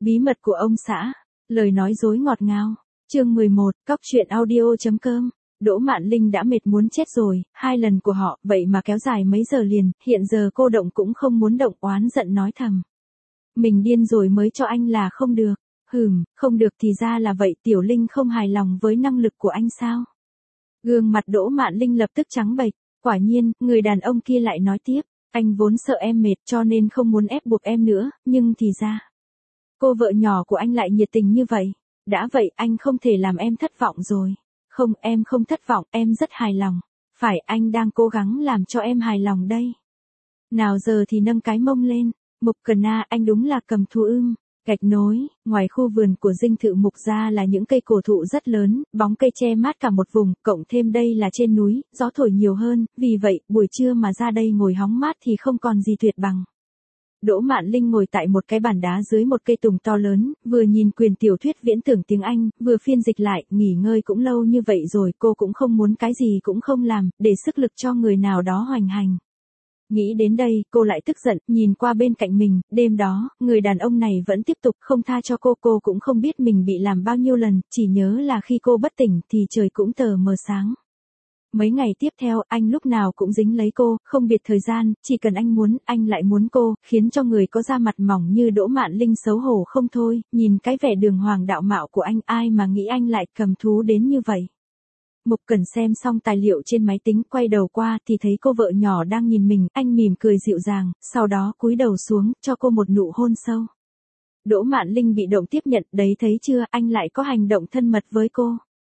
Bí mật của ông xã, lời nói dối ngọt ngào. Chương 11, Cóc truyện audio.com. Đỗ Mạn Linh đã mệt muốn chết rồi, 2 lần của họ, vậy mà kéo dài mấy giờ liền, hiện giờ cô động cũng không muốn động, oán giận nói thầm. Mình điên rồi mới cho anh là không được. Không được thì ra là vậy, Tiểu Linh không hài lòng với năng lực của anh sao? Gương mặt Đỗ Mạn Linh lập tức trắng bệch, quả nhiên, người đàn ông kia lại nói tiếp, anh vốn sợ em mệt cho nên không muốn ép buộc em nữa, nhưng thì ra, cô vợ nhỏ của anh lại nhiệt tình như vậy. Đã vậy anh không thể làm em thất vọng rồi. Không, em không thất vọng, em rất hài lòng. Phải, anh đang cố gắng làm cho em hài lòng đây. Nào giờ thì nâng cái mông lên. Mục Cần A, anh đúng là cầm thú ưng. Gạch nối, ngoài khu vườn của dinh thự Mục gia là những cây cổ thụ rất lớn, bóng cây che mát cả một vùng, cộng thêm đây là trên núi, gió thổi nhiều hơn, vì vậy, buổi trưa mà ra đây ngồi hóng mát thì không còn gì tuyệt bằng. Đỗ Mạn Linh ngồi tại một cái bàn đá dưới một cây tùng to lớn, vừa nhìn quyển tiểu thuyết viễn tưởng tiếng Anh, vừa phiên dịch lại, nghỉ ngơi cũng lâu như vậy rồi, cô cũng không muốn cái gì cũng không làm, để sức lực cho người nào đó hoành hành. Nghĩ đến đây, cô lại tức giận, nhìn qua bên cạnh mình, đêm đó, người đàn ông này vẫn tiếp tục không tha cho cô cũng không biết mình bị làm bao nhiêu lần, chỉ nhớ là khi cô bất tỉnh thì trời cũng tờ mờ sáng. Mấy ngày tiếp theo, anh lúc nào cũng dính lấy cô, không biệt thời gian, chỉ cần anh muốn, anh lại muốn cô, khiến cho người có da mặt mỏng như Đỗ Mạn Linh xấu hổ không thôi, nhìn cái vẻ đường hoàng đạo mạo của anh, ai mà nghĩ anh lại cầm thú đến như vậy. Mục Cần xem xong tài liệu trên máy tính, quay đầu qua thì thấy cô vợ nhỏ đang nhìn mình, anh mỉm cười dịu dàng, sau đó cúi đầu xuống, cho cô một nụ hôn sâu. Đỗ Mạn Linh bị động tiếp nhận, đấy thấy chưa, anh lại có hành động thân mật với cô.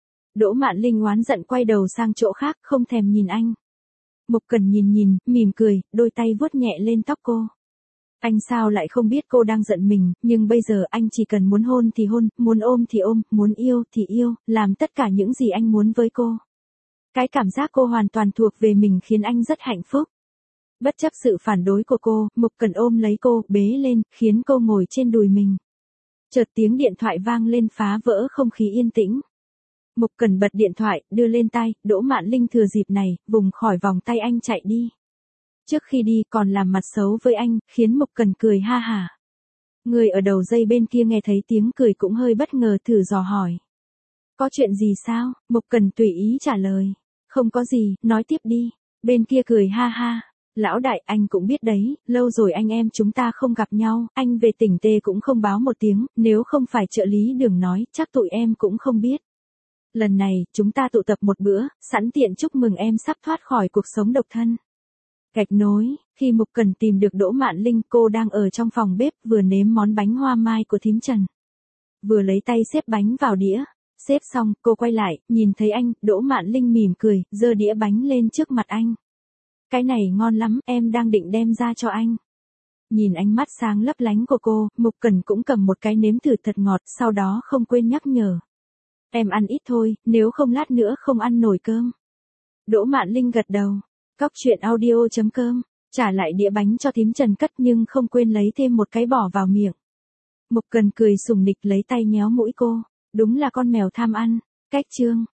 Đỗ Mạn Linh oán giận quay đầu sang chỗ khác, không thèm nhìn anh. Mục Cần nhìn, mỉm cười, đôi tay vuốt nhẹ lên tóc cô. Anh sao lại không biết cô đang giận mình, nhưng bây giờ anh chỉ cần muốn hôn thì hôn, muốn ôm thì ôm, muốn yêu thì yêu, làm tất cả những gì anh muốn với cô. Cái cảm giác cô hoàn toàn thuộc về mình khiến anh rất hạnh phúc. Bất chấp sự phản đối của cô, Mục Cần ôm lấy cô, bế lên, khiến cô ngồi trên đùi mình. Chợt tiếng điện thoại vang lên phá vỡ không khí yên tĩnh. Mục Cần bật điện thoại, đưa lên tai, Đỗ Mạn Linh thừa dịp này, vùng khỏi vòng tay anh chạy đi. Trước khi đi còn làm mặt xấu với anh, khiến Mục Cần cười ha hả. Người ở đầu dây bên kia nghe thấy tiếng cười cũng hơi bất ngờ, thử dò hỏi. Có chuyện gì sao? Mục Cần tùy ý trả lời. Không có gì, nói tiếp đi. Bên kia cười ha ha. Lão đại, anh cũng biết đấy, lâu rồi anh em chúng ta không gặp nhau, anh về tỉnh Tê cũng không báo một tiếng, nếu không phải trợ lý Đường nói, chắc tụi em cũng không biết. Lần này, chúng ta tụ tập một bữa, sẵn tiện chúc mừng em sắp thoát khỏi cuộc sống độc thân. Gạch nối, khi Mục Cần tìm được Đỗ Mạn Linh, cô đang ở trong phòng bếp, vừa nếm món bánh hoa mai của thím Trần. Vừa lấy tay xếp bánh vào đĩa. Xếp xong, cô quay lại, nhìn thấy anh, Đỗ Mạn Linh mỉm cười, giơ đĩa bánh lên trước mặt anh. Cái này ngon lắm, em đang định đem ra cho anh. Nhìn ánh mắt sáng lấp lánh của cô, Mục Cần cũng cầm một cái nếm thử thật ngọt, sau đó không quên nhắc nhở. Em ăn ít thôi, nếu không lát nữa không ăn nổi cơm. Đỗ Mạn Linh gật đầu. Cóc truyện audio.com, trả lại đĩa bánh cho thím Trần cất nhưng không quên lấy thêm một cái bỏ vào miệng. Mục Cần cười sủng nịch lấy tay nhéo mũi cô. Đúng là con mèo tham ăn. Cách chương.